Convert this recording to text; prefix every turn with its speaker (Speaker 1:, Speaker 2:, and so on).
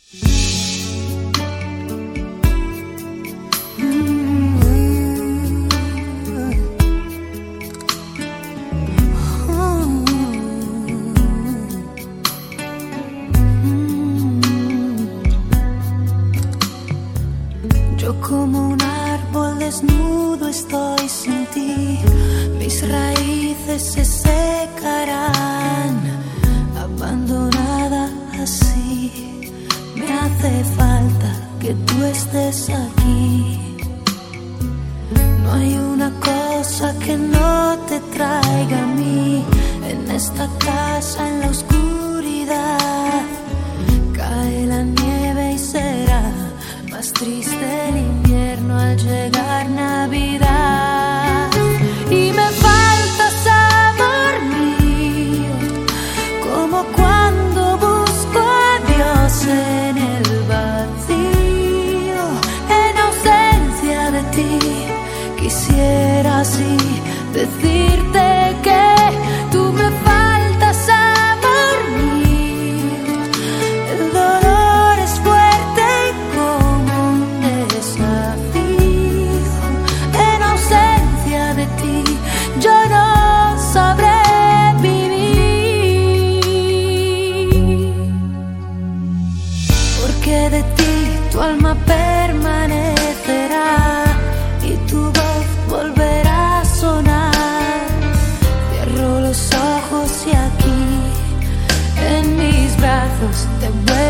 Speaker 1: Yo como un árbol desnudo estoy sin ti, mis raíces se secarán, abandonada así. Me hace falta que tú estés aquí. No hay una cosa que no te traiga a mí. En esta casa, en la oscuridad, cae la nieve y será más triste el invierno al llegar Navidad. Y me faltas, amor mío, como cuando busco a Dios en el vacío. En ausencia de ti, quisiera así decirte que tú me faltas, amor mío. El dolor es fuerte como un desafío. En ausencia de ti, yo no sabré vivir. Porque de ti tu alma permanecerá y tu voz volverá a sonar. Cierro los ojos y aquí en mis brazos te vuelvo